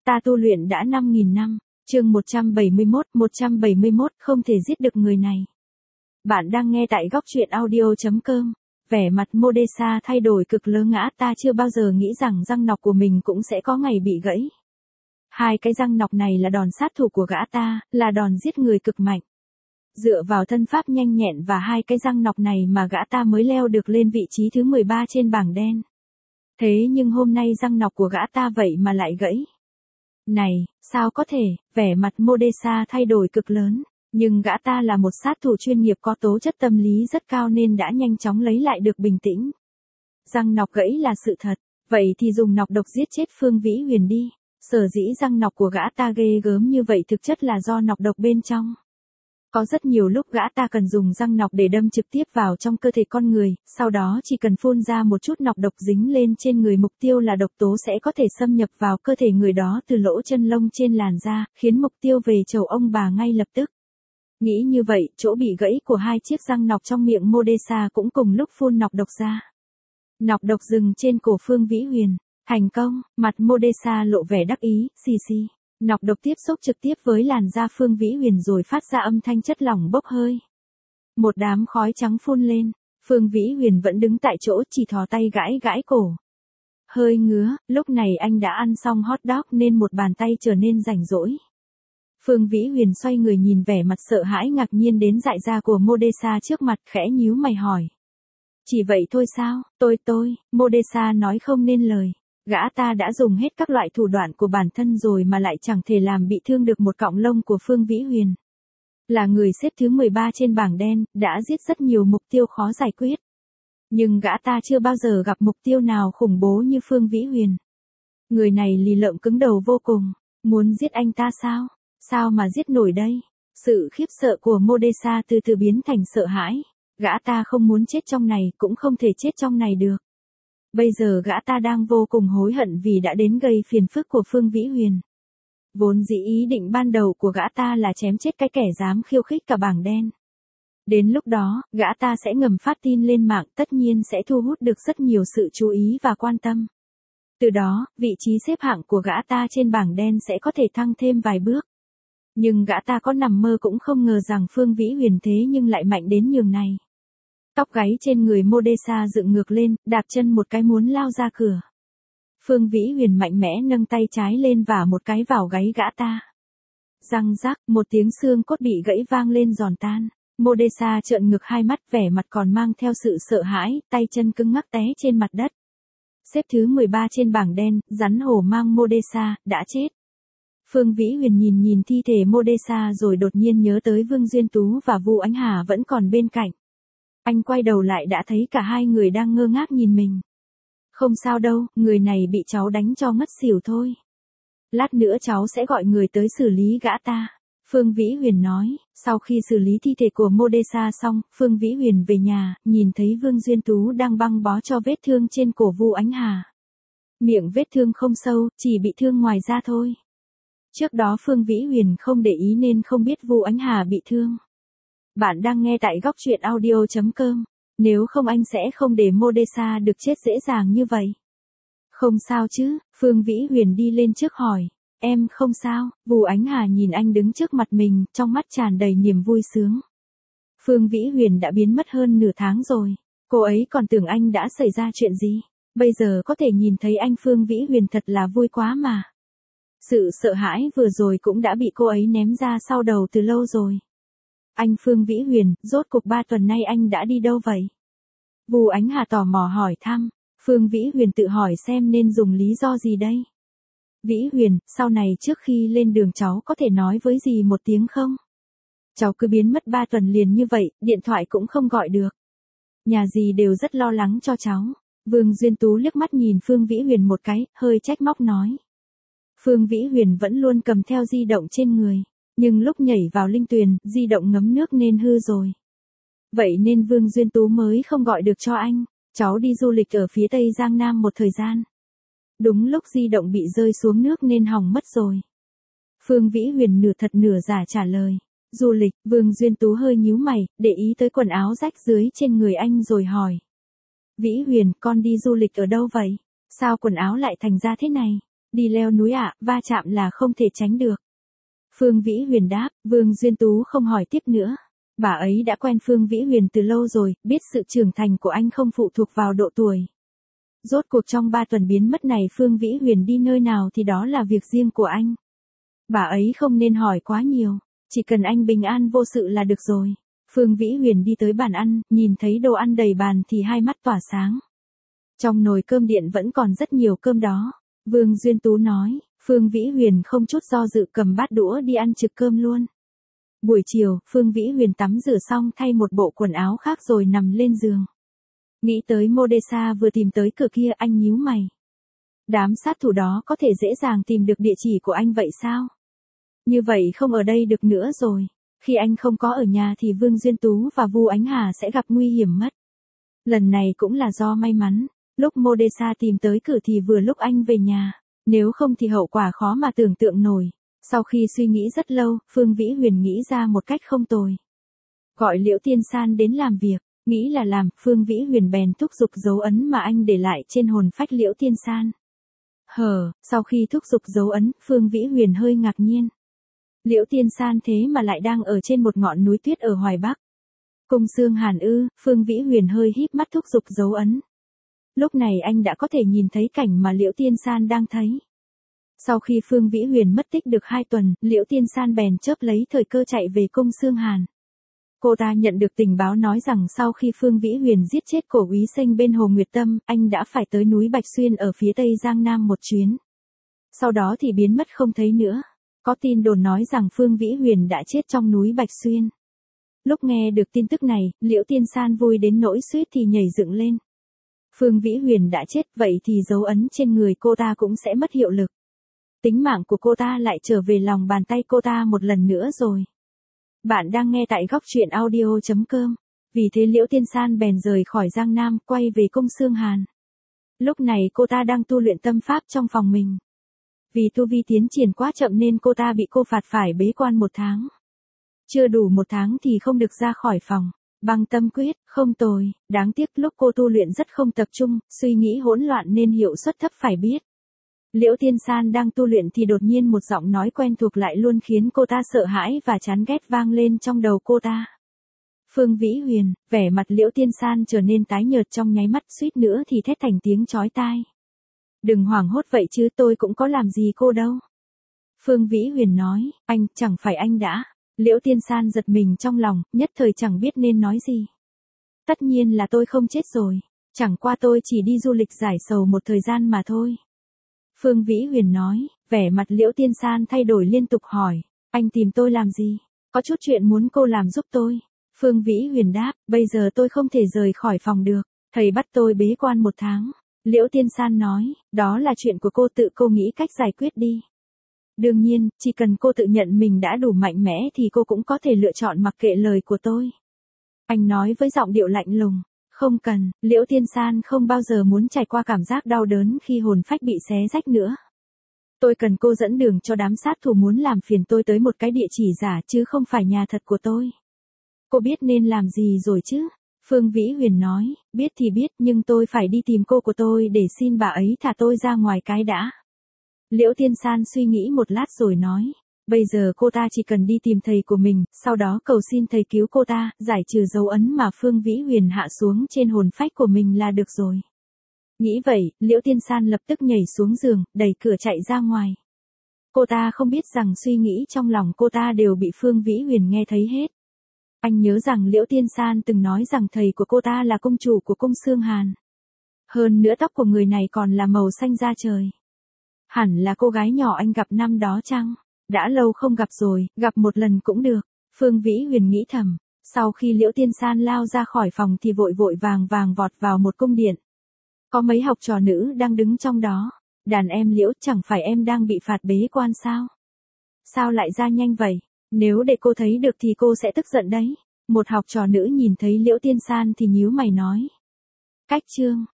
Ta tu luyện đã 5.000 năm. Chương 171, không thể giết được người này. Bạn đang nghe tại góc truyện audio.com. Vẻ mặt Modesa thay đổi cực lớn. Gã ta chưa bao giờ nghĩ rằng răng nọc của mình cũng sẽ có ngày bị gãy. Hai cái răng nọc này là đòn sát thủ của gã ta, là đòn giết người cực mạnh. Dựa vào thân pháp nhanh nhẹn và hai cái răng nọc này mà gã ta mới leo được lên vị trí thứ 13 trên bảng đen. Thế nhưng hôm nay răng nọc của gã ta vậy mà lại gãy. Này, sao có thể, vẻ mặt Modesa thay đổi cực lớn, nhưng gã ta là một sát thủ chuyên nghiệp có tố chất tâm lý rất cao nên đã nhanh chóng lấy lại được bình tĩnh. Răng nọc gãy là sự thật, vậy thì dùng nọc độc giết chết Phương Vĩ Huyền đi. Sở dĩ răng nọc của gã ta ghê gớm như vậy thực chất là do nọc độc bên trong. Có rất nhiều lúc gã ta cần dùng răng nọc để đâm trực tiếp vào trong cơ thể con người, sau đó chỉ cần phun ra một chút nọc độc dính lên trên người mục tiêu là độc tố sẽ có thể xâm nhập vào cơ thể người đó từ lỗ chân lông trên làn da, khiến mục tiêu về chầu ông bà ngay lập tức. Nghĩ như vậy, chỗ bị gãy của hai chiếc răng nọc trong miệng Modesa cũng cùng lúc phun nọc độc ra. Nọc độc dừng trên cổ Phương Vĩ Huyền. Thành công, mặt Modesa lộ vẻ đắc ý, xì xì. Nọc độc tiếp xúc trực tiếp với làn da Phương Vĩ Huyền rồi phát ra âm thanh chất lỏng bốc hơi. Một đám khói trắng phun lên, Phương Vĩ Huyền vẫn đứng tại chỗ chỉ thò tay gãi gãi cổ. Hơi ngứa, lúc này anh đã ăn xong hot dog nên một bàn tay trở nên rảnh rỗi. Phương Vĩ Huyền xoay người nhìn vẻ mặt sợ hãi ngạc nhiên đến dại ra của Modesa trước mặt khẽ nhíu mày hỏi. Chỉ vậy thôi sao, tôi, Modesa nói không nên lời. Gã ta đã dùng hết các loại thủ đoạn của bản thân rồi mà lại chẳng thể làm bị thương được một cọng lông của Phương Vĩ Huyền. Là người xếp thứ 13 trên bảng đen, đã giết rất nhiều mục tiêu khó giải quyết. Nhưng gã ta chưa bao giờ gặp mục tiêu nào khủng bố như Phương Vĩ Huyền. Người này lì lợm cứng đầu vô cùng. Muốn giết anh ta sao? Sao mà giết nổi đây? Sự khiếp sợ của Modesa từ từ biến thành sợ hãi. Gã ta không muốn chết trong này cũng không thể chết trong này được. Bây giờ gã ta đang vô cùng hối hận vì đã đến gây phiền phức của Phương Vĩ Huyền. Vốn dĩ ý định ban đầu của gã ta là chém chết cái kẻ dám khiêu khích cả bảng đen. Đến lúc đó, gã ta sẽ ngầm phát tin lên mạng, tất nhiên sẽ thu hút được rất nhiều sự chú ý và quan tâm. Từ đó, vị trí xếp hạng của gã ta trên bảng đen sẽ có thể thăng thêm vài bước. Nhưng gã ta có nằm mơ cũng không ngờ rằng Phương Vĩ Huyền thế nhưng lại mạnh đến nhường này. Tóc gáy trên người Modesa dựng ngược lên, đạp chân một cái muốn lao ra cửa. Phương Vĩ Huyền mạnh mẽ nâng tay trái lên và một cái vào gáy gã ta. Răng rắc, một tiếng xương cốt bị gãy vang lên giòn tan. Modesa trợn ngược hai mắt vẻ mặt còn mang theo sự sợ hãi, tay chân cứng ngắc té trên mặt đất. Xếp thứ 13 trên bảng đen, rắn hổ mang Modesa, đã chết. Phương Vĩ Huyền nhìn thi thể Modesa rồi đột nhiên nhớ tới Vương Duyên Tú và Vu Ánh Hà vẫn còn bên cạnh. Anh quay đầu lại đã thấy cả hai người đang ngơ ngác nhìn mình. Không sao đâu, người này bị cháu đánh cho ngất xỉu thôi. Lát nữa cháu sẽ gọi người tới xử lý gã ta. Phương Vĩ Huyền nói, sau khi xử lý thi thể của Modesa xong, Phương Vĩ Huyền về nhà, nhìn thấy Vương Duyên Tú đang băng bó cho vết thương trên cổ Vu Ánh Hà. Miệng vết thương không sâu, chỉ bị thương ngoài da thôi. Trước đó Phương Vĩ Huyền không để ý nên không biết Vu Ánh Hà bị thương. Bạn đang nghe tại góc truyện audio.com. Nếu không anh sẽ không để Modesa được chết dễ dàng như vậy. Không sao chứ, Phương Vĩ Huyền đi lên trước hỏi. Em không sao, Vu Ánh Hà nhìn anh đứng trước mặt mình, trong mắt tràn đầy niềm vui sướng. Phương Vĩ Huyền đã biến mất hơn nửa tháng rồi. Cô ấy còn tưởng anh đã xảy ra chuyện gì. Bây giờ có thể nhìn thấy anh Phương Vĩ Huyền thật là vui quá mà. Sự sợ hãi vừa rồi cũng đã bị cô ấy ném ra sau đầu từ lâu rồi. Anh Phương Vĩ Huyền, rốt cuộc 3 tuần nay anh đã đi đâu vậy? Vu Ánh Hà tò mò hỏi thăm. Phương Vĩ Huyền tự hỏi xem nên dùng lý do gì đây? Vĩ Huyền, sau này trước khi lên đường cháu có thể nói với dì một tiếng không? Cháu cứ biến mất 3 tuần liền như vậy, điện thoại cũng không gọi được. Nhà dì đều rất lo lắng cho cháu. Vương Duyên Tú liếc mắt nhìn Phương Vĩ Huyền một cái, hơi trách móc nói. Phương Vĩ Huyền vẫn luôn cầm theo di động trên người. Nhưng lúc nhảy vào linh tuyền, di động ngấm nước nên hư rồi. Vậy nên Vương Duyên Tú mới không gọi được cho anh. Cháu đi du lịch ở phía Tây Giang Nam một thời gian. Đúng lúc di động bị rơi xuống nước nên hỏng mất rồi. Phương Vĩ Huyền nửa thật nửa giả trả lời. Du lịch, Vương Duyên Tú hơi nhíu mày, để ý tới quần áo rách dưới trên người anh rồi hỏi. Vĩ Huyền, con đi du lịch ở đâu vậy? Sao quần áo lại thành ra thế này? Đi leo núi ạ, va chạm là không thể tránh được. Phương Vĩ Huyền đáp, Vương Duyên Tú không hỏi tiếp nữa. Bà ấy đã quen Phương Vĩ Huyền từ lâu rồi, biết sự trưởng thành của anh không phụ thuộc vào độ tuổi. Rốt cuộc trong 3 tuần biến mất này Phương Vĩ Huyền đi nơi nào thì đó là việc riêng của anh. Bà ấy không nên hỏi quá nhiều, chỉ cần anh bình an vô sự là được rồi. Phương Vĩ Huyền đi tới bàn ăn, nhìn thấy đồ ăn đầy bàn thì hai mắt tỏa sáng. Trong nồi cơm điện vẫn còn rất nhiều cơm đó. Vương Duyên Tú nói, Phương Vĩ Huyền không chút do dự cầm bát đũa đi ăn trực cơm luôn. Buổi chiều, Phương Vĩ Huyền tắm rửa xong thay một bộ quần áo khác rồi nằm lên giường. Nghĩ tới Modesa vừa tìm tới cửa kia anh nhíu mày. Đám sát thủ đó có thể dễ dàng tìm được địa chỉ của anh vậy sao? Như vậy không ở đây được nữa rồi. Khi anh không có ở nhà thì Vương Duyên Tú và Vu Ánh Hà sẽ gặp nguy hiểm mất. Lần này cũng là do may mắn. Lúc Modesa tìm tới cửa thì vừa lúc anh về nhà. Nếu không thì hậu quả khó mà tưởng tượng nổi. Sau khi suy nghĩ rất lâu, Phương Vĩ Huyền nghĩ ra một cách không tồi. Gọi Liễu Tiên San đến làm việc. Nghĩ là làm, Phương Vĩ Huyền bèn thúc giục dấu ấn mà anh để lại trên hồn phách Liễu Tiên San. Sau khi thúc giục dấu ấn, Phương Vĩ Huyền hơi ngạc nhiên. Liễu Tiên San thế mà lại đang ở trên một ngọn núi tuyết ở Hoài Bắc. Cung Xương Hàn ư, Phương Vĩ Huyền hơi híp mắt thúc giục dấu ấn. Lúc này anh đã có thể nhìn thấy cảnh mà Liễu Tiên San đang thấy. Sau khi Phương Vĩ Huyền mất tích được 2 tuần, Liễu Tiên San bèn chớp lấy thời cơ chạy về Cung Xương Hàn. Cô ta nhận được tình báo nói rằng sau khi Phương Vĩ Huyền giết chết cổ úy Sinh bên Hồ Nguyệt Tâm, anh đã phải tới núi Bạch Xuyên ở phía tây Giang Nam một chuyến. Sau đó thì biến mất không thấy nữa. Có tin đồn nói rằng Phương Vĩ Huyền đã chết trong núi Bạch Xuyên. Lúc nghe được tin tức này, Liễu Tiên San vui đến nỗi suýt thì nhảy dựng lên. Phương Vĩ Huyền đã chết, vậy thì dấu ấn trên người cô ta cũng sẽ mất hiệu lực. Tính mạng của cô ta lại trở về lòng bàn tay cô ta một lần nữa rồi. Bạn đang nghe tại góc truyện audio.com. Vì thế Liễu Tiên San bèn rời khỏi Giang Nam, quay về Cung Xương Hàn. Lúc này cô ta đang tu luyện tâm pháp trong phòng mình. Vì tu vi tiến triển quá chậm nên cô ta bị cô phạt phải bế quan 1 tháng. Chưa đủ 1 tháng thì không được ra khỏi phòng. Băng tâm quyết, không tồi, đáng tiếc lúc cô tu luyện rất không tập trung, suy nghĩ hỗn loạn nên hiệu suất thấp phải biết. Liễu Tiên San đang tu luyện thì đột nhiên một giọng nói quen thuộc lại luôn khiến cô ta sợ hãi và chán ghét vang lên trong đầu cô ta. Phương Vĩ Huyền, vẻ mặt Liễu Tiên San trở nên tái nhợt trong nháy mắt, suýt nữa thì thét thành tiếng chói tai. Đừng hoảng hốt vậy chứ, tôi cũng có làm gì cô đâu. Phương Vĩ Huyền nói, anh, chẳng phải anh đã. Liễu Tiên San giật mình trong lòng, nhất thời chẳng biết nên nói gì. Tất nhiên là tôi không chết rồi. Chẳng qua tôi chỉ đi du lịch giải sầu một thời gian mà thôi. Phương Vĩ Huyền nói, vẻ mặt Liễu Tiên San thay đổi liên tục hỏi, anh tìm tôi làm gì? Có chút chuyện muốn cô làm giúp tôi. Phương Vĩ Huyền đáp, bây giờ tôi không thể rời khỏi phòng được. Thầy bắt tôi bế quan 1 tháng. Liễu Tiên San nói, đó là chuyện của cô, tự cô nghĩ cách giải quyết đi. Đương nhiên, chỉ cần cô tự nhận mình đã đủ mạnh mẽ thì cô cũng có thể lựa chọn mặc kệ lời của tôi. Anh nói với giọng điệu lạnh lùng. Không cần, Liễu Tiên San không bao giờ muốn trải qua cảm giác đau đớn khi hồn phách bị xé rách nữa. Tôi cần cô dẫn đường cho đám sát thủ muốn làm phiền tôi tới một cái địa chỉ giả chứ không phải nhà thật của tôi. Cô biết nên làm gì rồi chứ? Phương Vĩ Huyền nói, biết thì biết nhưng tôi phải đi tìm cô của tôi để xin bà ấy thả tôi ra ngoài cái đã. Liễu Tiên San suy nghĩ một lát rồi nói, bây giờ cô ta chỉ cần đi tìm thầy của mình, sau đó cầu xin thầy cứu cô ta, giải trừ dấu ấn mà Phương Vĩ Huyền hạ xuống trên hồn phách của mình là được rồi. Nghĩ vậy, Liễu Tiên San lập tức nhảy xuống giường, đẩy cửa chạy ra ngoài. Cô ta không biết rằng suy nghĩ trong lòng cô ta đều bị Phương Vĩ Huyền nghe thấy hết. Anh nhớ rằng Liễu Tiên San từng nói rằng thầy của cô ta là cung chủ của Cung Xương Hàn. Hơn nữa tóc của người này còn là màu xanh da trời. Hẳn là cô gái nhỏ anh gặp năm đó chăng? Đã lâu không gặp rồi, gặp một lần cũng được. Phương Vĩ Huyền nghĩ thầm. Sau khi Liễu Tiên San lao ra khỏi phòng thì vội vội vàng vọt vào một cung điện. Có mấy học trò nữ đang đứng trong đó. Đàn em Liễu, chẳng phải em đang bị phạt bế quan sao? Sao lại ra nhanh vậy? Nếu để cô thấy được thì cô sẽ tức giận đấy. Một học trò nữ nhìn thấy Liễu Tiên San thì nhíu mày nói. Cách chương.